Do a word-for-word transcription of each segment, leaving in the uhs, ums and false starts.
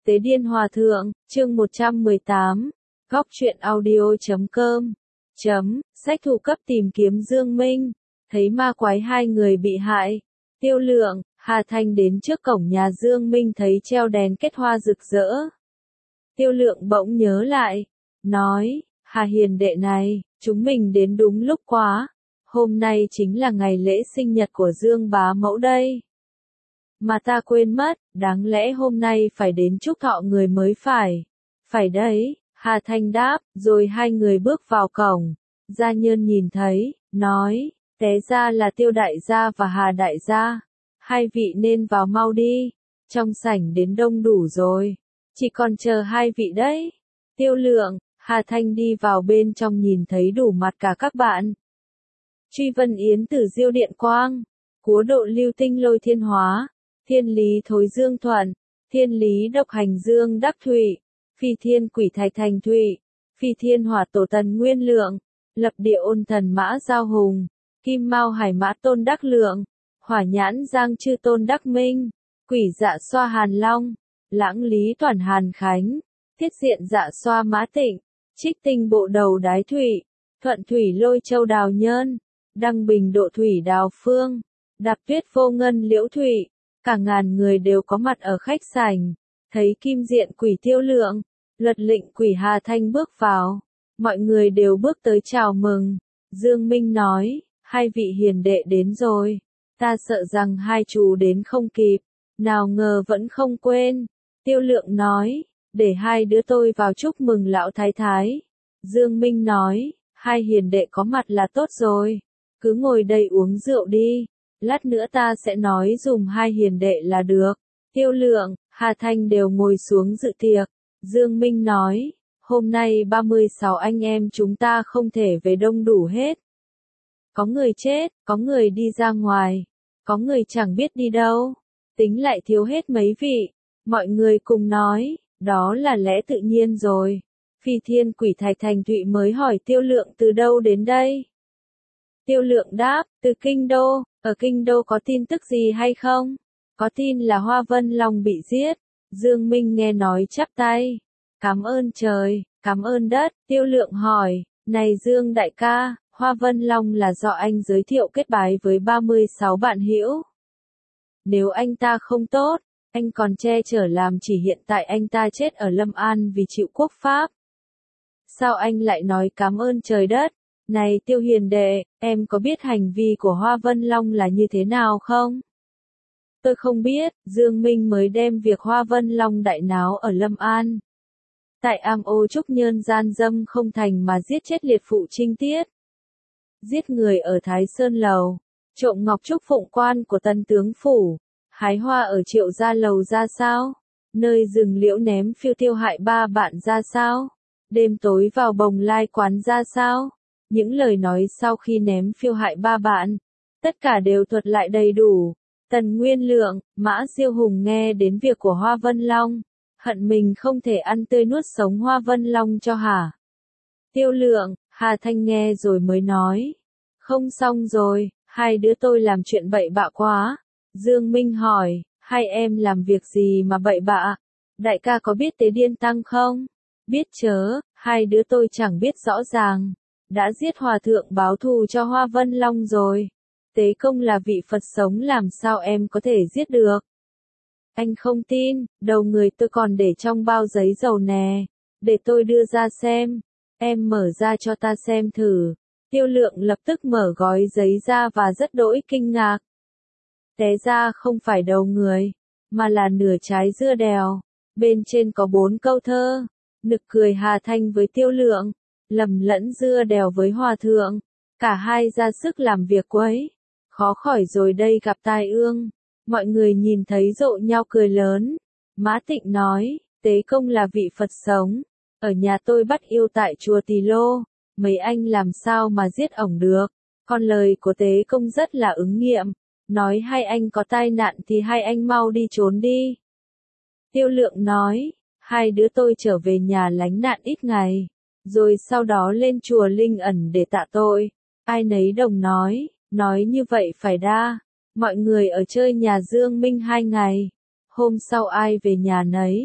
Tế Điên Hòa Thượng, chương một trăm mười tám, góc truyện audio chấm com, chấm, sách thủ cấp tìm kiếm Dương Minh, thấy ma quái hai người bị hại. Tiêu Lượng, Hà Thanh đến trước cổng nhà Dương Minh thấy treo đèn kết hoa rực rỡ. Tiêu Lượng bỗng nhớ lại, nói, Hà hiền đệ này, chúng mình đến đúng lúc quá, hôm nay chính là ngày lễ sinh nhật của Dương bá mẫu đây. Mà ta quên mất, đáng lẽ hôm nay phải đến chúc thọ người mới phải. Phải đấy, Hà Thanh đáp, rồi hai người bước vào cổng. Gia Nhân nhìn thấy, nói, té ra là Tiêu đại gia và Hà đại gia. Hai vị nên vào mau đi, trong sảnh đến đông đủ rồi. Chỉ còn chờ hai vị đấy. Tiêu Lượng, Hà Thanh đi vào bên trong nhìn thấy đủ mặt cả các bạn. Truy Vân Yến Tử Diêu Điện Quang, Cúa Độ Lưu Tinh Lôi Thiên Hóa, Thiên Lý Thối Dương Thuận, Thiên Lý Độc Hành Dương Đắc Thụy, Phi Thiên Quỷ Thạch Thành Thụy, Phi Thiên Hỏa Tổ Tần Nguyên Lượng, Lập Địa Ôn Thần Mã Giao Hùng, Kim Mao Hải Mã Tôn Đắc Lượng, Hỏa Nhãn Giang Chư Tôn Đắc Minh, Quỷ Dạ Xoa Hàn Long, Lãng Lý Toản Hàn Khánh, Thiết Diện Dạ Xoa Mã Tịnh, Trích Tinh Bộ Đầu Đái Thụy, Thuận Thủy Lôi Châu Đào Nhơn, Đăng Bình Độ Thủy Đào Phương, Đạp Tuyết Vô Ngân Liễu Thụy. Cả ngàn người đều có mặt ở khách sảnh, thấy Kim Diện Quỷ Tiêu Lượng, Luật Lệnh Quỷ Hà Thanh bước vào, mọi người đều bước tới chào mừng. Dương Minh nói, hai vị hiền đệ đến rồi, ta sợ rằng hai chú đến không kịp, nào ngờ vẫn không quên. Tiêu Lượng nói, để hai đứa tôi vào chúc mừng lão thái thái. Dương Minh nói, hai hiền đệ có mặt là tốt rồi, cứ ngồi đây uống rượu đi. Lát nữa ta sẽ nói dùm hai hiền đệ là được. Tiêu Lượng, Hà Thanh đều ngồi xuống dự tiệc. Dương Minh nói, hôm nay ba mươi sáu anh em chúng ta không thể về đông đủ hết. Có người chết, có người đi ra ngoài, có người chẳng biết đi đâu. Tính lại thiếu hết mấy vị. Mọi người cùng nói, đó là lẽ tự nhiên rồi. Phi Thiên Quỷ Thạch Thành Thụy mới hỏi Tiêu Lượng từ đâu đến đây. Tiêu Lượng đáp, từ Kinh Đô. Ở Kinh Đô có tin tức gì hay không? Có tin là Hoa Vân Long bị giết. Dương Minh nghe nói chắp tay. Cảm ơn trời, cảm ơn đất. Tiêu Lượng hỏi, này Dương đại ca, Hoa Vân Long là do anh giới thiệu kết bái với ba mươi sáu bạn hữu. Nếu anh ta không tốt, anh còn che chở làm chỉ hiện tại anh ta chết ở Lâm An vì chịu quốc pháp. Sao anh lại nói cảm ơn trời đất? Này Tiêu hiền đệ, em có biết hành vi của Hoa Vân Long là như thế nào không? Tôi không biết, Dương Minh mới đem việc Hoa Vân Long đại náo ở Lâm An. Tại am ô trúc nhơn gian dâm không thành mà giết chết liệt phụ Trinh Tiết. Giết người ở Thái Sơn Lầu, trộm ngọc trúc phụng quan của Tân Tướng Phủ, hái hoa ở Triệu Gia Lầu ra sao? Nơi rừng liễu ném phiêu tiêu hại ba bạn ra sao? Đêm tối vào bồng lai quán ra sao? Những lời nói sau khi ném phiêu hại ba bạn, tất cả đều thuật lại đầy đủ. Tần Nguyên Lượng, Mã Siêu Hùng nghe đến việc của Hoa Vân Long, hận mình không thể ăn tươi nuốt sống Hoa Vân Long cho hả. Tiêu Lượng, Hà Thanh nghe rồi mới nói, không xong rồi, hai đứa tôi làm chuyện bậy bạ quá. Dương Minh hỏi, hai em làm việc gì mà bậy bạ? Đại ca có biết Tế Điên Tăng không? Biết chớ, hai đứa tôi chẳng biết rõ ràng. Đã giết hòa thượng báo thù cho Hoa Vân Long rồi. Tế Công là vị Phật sống làm sao em có thể giết được? Anh không tin, đầu người tôi còn để trong bao giấy dầu nè. Để tôi đưa ra xem. Em mở ra cho ta xem thử. Tiêu Lượng lập tức mở gói giấy ra và rất đỗi kinh ngạc. Té ra không phải đầu người, mà là nửa trái dưa đèo. Bên trên có bốn câu thơ. Nực cười Hà Thanh với Tiêu Lượng. Lầm lẫn dưa đèo với hòa thượng, cả hai ra sức làm việc quấy, khó khỏi rồi đây gặp tai ương. Mọi người nhìn thấy rộ nhau cười lớn. Mã Tịnh nói, Tế Công là vị Phật sống, ở nhà tôi bắt yêu tại chùa Tỳ Lô, mấy anh làm sao mà giết ổng được. Còn lời của Tế Công rất là ứng nghiệm, nói hai anh có tai nạn thì hai anh mau đi trốn đi. Tiêu Lượng nói, hai đứa tôi trở về nhà lánh nạn ít ngày, rồi sau đó lên chùa Linh Ẩn để tạ tội. Ai nấy đồng nói, nói như vậy phải đa. Mọi người ở chơi nhà Dương Minh hai ngày. Hôm sau ai về nhà nấy.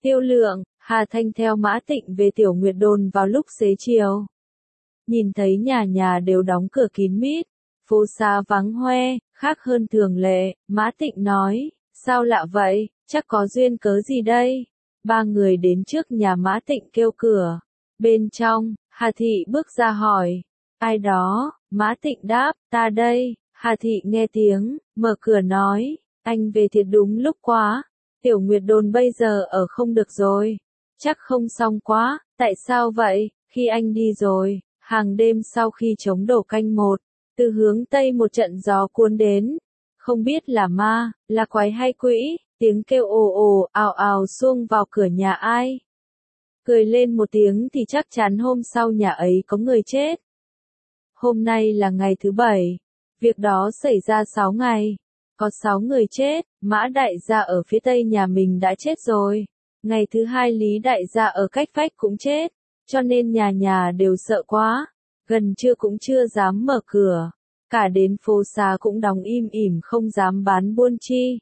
Tiêu Lượng, Hà Thanh theo Mã Tịnh về Tiểu Nguyệt Đồn vào lúc xế chiều. Nhìn thấy nhà nhà đều đóng cửa kín mít, phố xá vắng hoe, khác hơn thường lệ, Mã Tịnh nói, sao lạ vậy, chắc có duyên cớ gì đây? Ba người đến trước nhà Mã Tịnh kêu cửa. Bên trong, Hà Thị bước ra hỏi, ai đó? Mã Tịnh đáp, ta đây. Hà Thị nghe tiếng, mở cửa nói, anh về thiệt đúng lúc quá, Tiểu Nguyệt Đồn bây giờ ở không được rồi. Chắc không xong quá, tại sao vậy? Khi anh đi rồi, hàng đêm sau khi trống đổ canh một, từ hướng Tây một trận gió cuốn đến. Không biết là ma, là quái hay quỷ, tiếng kêu ồ ồ, ào ào xuông vào cửa nhà ai. Cười lên một tiếng thì chắc chắn hôm sau nhà ấy có người chết. Hôm nay là ngày thứ bảy. Việc đó xảy ra sáu ngày. Có sáu người chết, Mã Đại gia ở phía tây nhà mình đã chết rồi. Ngày thứ hai Lý Đại gia ở cách vách cũng chết. Cho nên nhà nhà đều sợ quá. Gần trưa cũng chưa dám mở cửa. Cả đến phố xá cũng đóng im ỉm không dám bán buôn chi.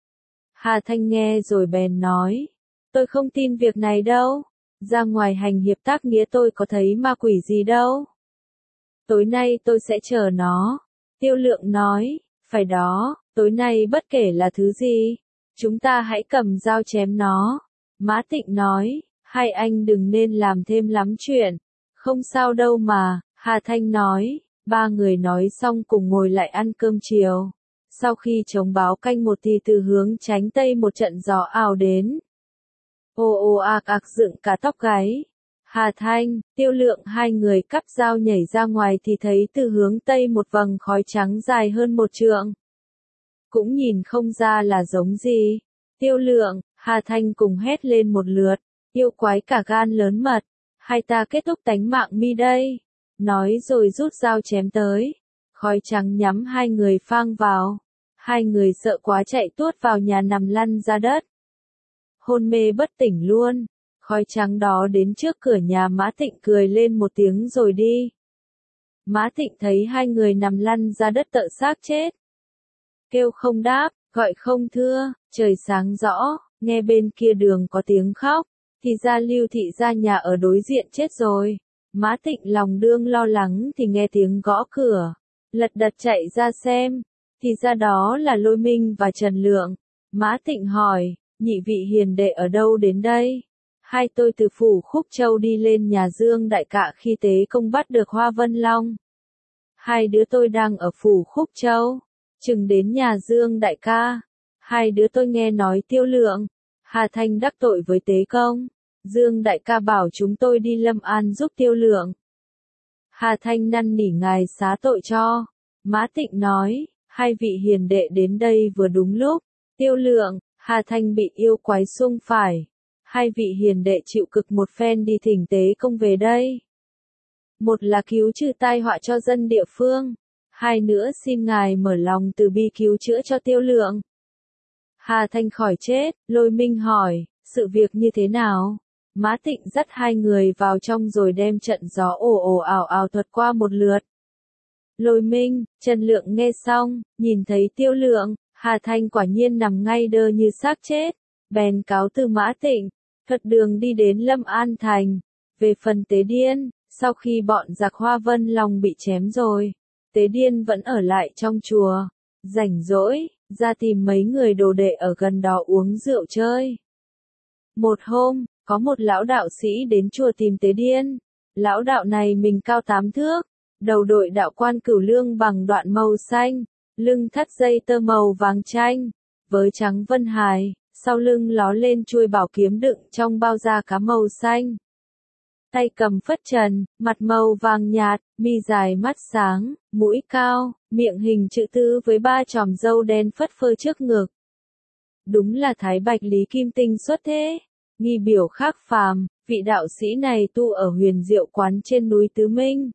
Hà Thanh nghe rồi bèn nói. Tôi không tin việc này đâu. Ra ngoài hành hiệp tác nghĩa tôi có thấy ma quỷ gì đâu. Tối nay tôi sẽ chờ nó. Tiêu Lượng nói. Phải đó, tối nay bất kể là thứ gì, chúng ta hãy cầm dao chém nó. Mã Tịnh nói. Hai anh đừng nên làm thêm lắm chuyện. Không sao đâu mà, Hà Thanh nói. Ba người nói xong cùng ngồi lại ăn cơm chiều. Sau khi trống báo canh một thì từ hướng tránh tây một trận gió ào đến. Ồ ồ ạc ạc dựng cả tóc gáy. Hà Thanh, Tiêu Lượng hai người cắp dao nhảy ra ngoài thì thấy từ hướng tây một vầng khói trắng dài hơn một trượng. Cũng nhìn không ra là giống gì. Tiêu Lượng, Hà Thanh cùng hét lên một lượt. Yêu quái cả gan lớn mật. Hai ta kết thúc tánh mạng mi đây. Nói rồi rút dao chém tới. Khói trắng nhắm hai người phang vào. Hai người sợ quá chạy tuốt vào nhà nằm lăn ra đất. Hôn mê bất tỉnh luôn. Khói trắng đó đến trước cửa nhà Mã Tịnh cười lên một tiếng rồi đi. Mã Tịnh thấy hai người nằm lăn ra đất tợ xác chết. Kêu không đáp, gọi không thưa, trời sáng rõ, nghe bên kia đường có tiếng khóc, thì ra Lưu Thị gia nhà ở đối diện chết rồi. Mã Tịnh lòng đương lo lắng thì nghe tiếng gõ cửa, lật đật chạy ra xem, thì ra đó là Lôi Minh và Trần Lượng. Mã Tịnh hỏi, nhị vị hiền đệ ở đâu đến đây? Hai tôi từ phủ Khúc Châu đi lên nhà Dương đại cạ khi tế công bắt được Hoa Vân Long. Hai đứa tôi đang ở phủ Khúc Châu, chừng đến nhà Dương đại ca. Hai đứa tôi nghe nói Tiêu Lượng, Hà Thanh đắc tội với tế công. Dương đại ca bảo chúng tôi đi Lâm An giúp Tiêu Lượng. Hà Thanh năn nỉ ngài xá tội cho. Mã Tịnh nói, hai vị hiền đệ đến đây vừa đúng lúc. Tiêu Lượng, Hà Thanh bị yêu quái xung phải. Hai vị hiền đệ chịu cực một phen đi thỉnh tế công về đây. Một là cứu trừ tai họa cho dân địa phương. Hai nữa xin ngài mở lòng từ bi cứu chữa cho Tiêu Lượng. Hà Thanh khỏi chết, Lôi Minh hỏi, sự việc như thế nào? Mã Tịnh dắt hai người vào trong rồi đem trận gió ồ ồ ào ào thuật qua một lượt. Lôi Minh, Trần Lượng nghe xong, nhìn thấy Tiêu Lượng, Hà Thanh quả nhiên nằm ngay đơ như xác chết, bèn cáo từ Mã Tịnh, thuật đường đi đến Lâm An Thành. Về phần Tế Điên, sau khi bọn giặc Hoa Vân Long bị chém rồi, Tế Điên vẫn ở lại trong chùa, rảnh rỗi, ra tìm mấy người đồ đệ ở gần đó uống rượu chơi. Một hôm, có một lão đạo sĩ đến chùa tìm Tế Điên. Lão đạo này mình cao tám thước, đầu đội đạo quan cửu lương bằng đoạn màu xanh, lưng thắt dây tơ màu vàng chanh, với trắng vân hài, sau lưng ló lên chuôi bảo kiếm đựng trong bao da cá màu xanh. Tay cầm phất trần, mặt màu vàng nhạt, mi dài mắt sáng, mũi cao, miệng hình chữ tư với ba chòm râu đen phất phơ trước ngực. Đúng là Thái Bạch Lý Kim Tinh xuất thế. Nghi biểu khác phàm, vị đạo sĩ này tu ở Huyền Diệu Quán trên núi Tứ Minh.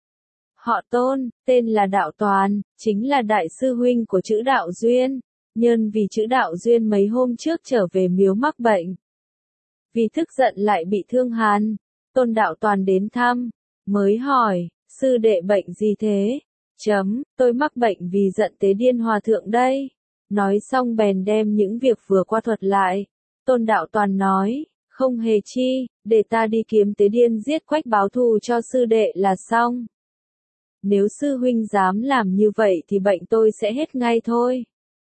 Họ Tôn, tên là Đạo Toàn, chính là đại sư huynh của chữ Đạo Duyên. Nhân vì chữ Đạo Duyên mấy hôm trước trở về miếu mắc bệnh. Vì tức giận lại bị thương hàn, Tôn Đạo Toàn đến thăm, mới hỏi, sư đệ bệnh gì thế? Chấm, tôi mắc bệnh vì giận Tế Điên Hòa Thượng đây. Nói xong bèn đem những việc vừa qua thuật lại. Tôn Đạo Toàn nói, Không hề chi, để ta đi kiếm tế điên giết Quách báo thù cho sư đệ là xong. Nếu sư huynh dám làm như vậy thì bệnh tôi sẽ hết ngay thôi.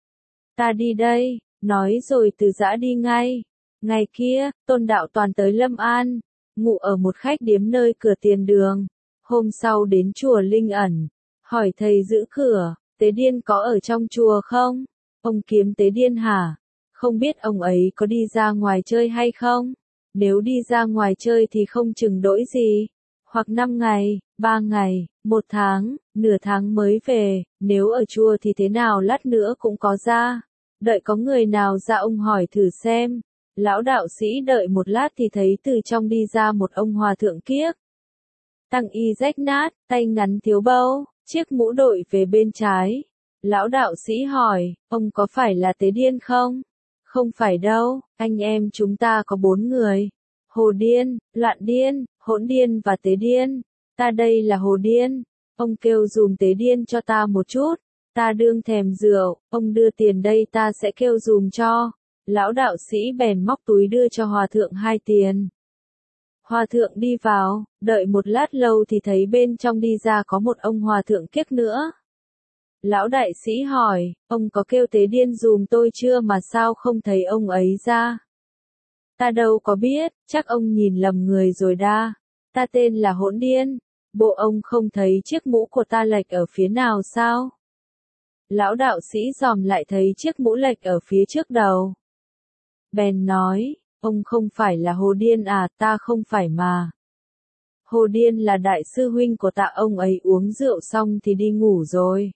Ta đi đây, nói rồi từ giã đi ngay. Ngày kia, Tôn Đạo Toàn tới Lâm An, ngủ ở một khách điếm nơi cửa tiền đường. Hôm sau đến chùa Linh Ẩn, hỏi thầy giữ cửa, tế điên có ở trong chùa không? Ông kiếm tế điên hả? Không biết ông ấy có đi ra ngoài chơi hay không? Nếu đi ra ngoài chơi thì không chừng đỗi gì. Hoặc năm ngày, ba ngày, một tháng, nửa tháng mới về, nếu ở chùa thì thế nào lát nữa cũng có ra. Đợi có người nào ra ông hỏi thử xem. Lão đạo sĩ đợi một lát thì thấy từ trong đi ra một ông hòa thượng kiếc. Tăng y rách nát, tay ngắn thiếu bâu, chiếc mũ đội về bên trái. Lão đạo sĩ hỏi, ông có phải là tế điên không? Không phải đâu, anh em chúng ta có bốn người. Hồ điên, loạn điên, hỗn điên và tế điên. Ta đây là hồ điên. Ông kêu dùm tế điên cho ta một chút. Ta đương thèm rượu, ông đưa tiền đây ta sẽ kêu dùm cho. Lão đạo sĩ bèn móc túi đưa cho hòa thượng hai tiền. Hòa thượng đi vào, đợi một lát lâu thì thấy bên trong đi ra có một ông hòa thượng kiếc nữa. Lão đại sĩ hỏi, ông có kêu tế điên dùm tôi chưa mà sao không thấy ông ấy ra? Ta đâu có biết, chắc ông nhìn lầm người rồi đa. Ta tên là Hỗn Điên, bộ ông không thấy chiếc mũ của ta lệch ở phía nào sao? Lão đạo sĩ dòm lại thấy chiếc mũ lệch ở phía trước đầu. Bèn nói, ông không phải là Hồ Điên à, ta không phải mà. Hồ Điên là đại sư huynh của ta, ông ấy uống rượu xong thì đi ngủ rồi.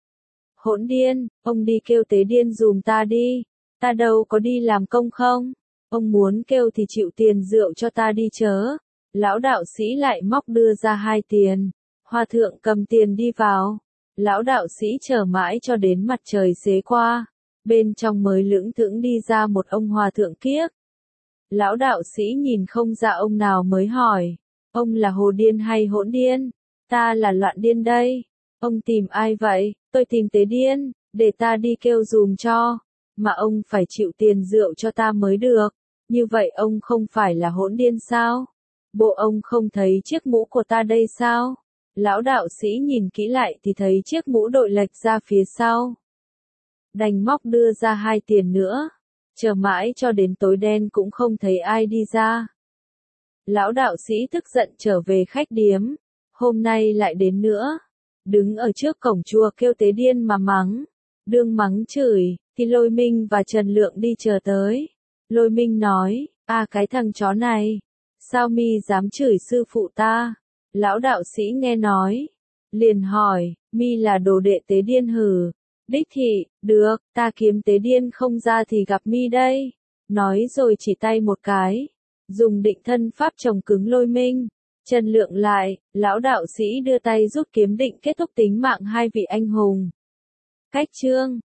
Hỗn Điên, ông đi kêu tế điên dùm ta đi, ta đâu có đi làm công không, ông muốn kêu thì chịu tiền rượu cho ta đi chớ. Lão đạo sĩ lại móc đưa ra hai tiền, hòa thượng cầm tiền đi vào. Lão đạo sĩ chờ mãi cho đến mặt trời xế qua, bên trong mới lững thững đi ra một ông hòa thượng kiếc. Lão đạo sĩ nhìn không ra ông nào mới hỏi, ông là Hồ Điên hay Hỗn Điên? Ta là Loạn Điên đây. Ông tìm ai vậy? Tôi tìm tế điên, để ta đi kêu dùm cho. Mà ông phải chịu tiền rượu cho ta mới được. Như vậy ông không phải là Hỗn Điên sao? Bộ ông không thấy chiếc mũ của ta đây sao? Lão đạo sĩ nhìn kỹ lại thì thấy chiếc mũ đội lệch ra phía sau. Đành móc đưa ra hai tiền nữa. Chờ mãi cho đến tối đen cũng không thấy ai đi ra. Lão đạo sĩ tức giận trở về khách điếm. Hôm nay lại đến nữa. Đứng ở trước cổng chùa kêu tế điên mà mắng. Đương mắng chửi, thì Lôi Minh và Trần Lượng đi chờ tới. Lôi Minh nói, à cái thằng chó này, sao mi dám chửi sư phụ ta? Lão đạo sĩ nghe nói, liền hỏi, mi là đồ đệ tế điên hử? Đích thị, được, ta kiếm tế điên không ra thì gặp mi đây. Nói rồi chỉ tay một cái, dùng định thân pháp trồng cứng Lôi Minh. Trần Lượng lại, lão đạo sĩ đưa tay rút kiếm định kết thúc tính mạng hai vị anh hùng. Cách chương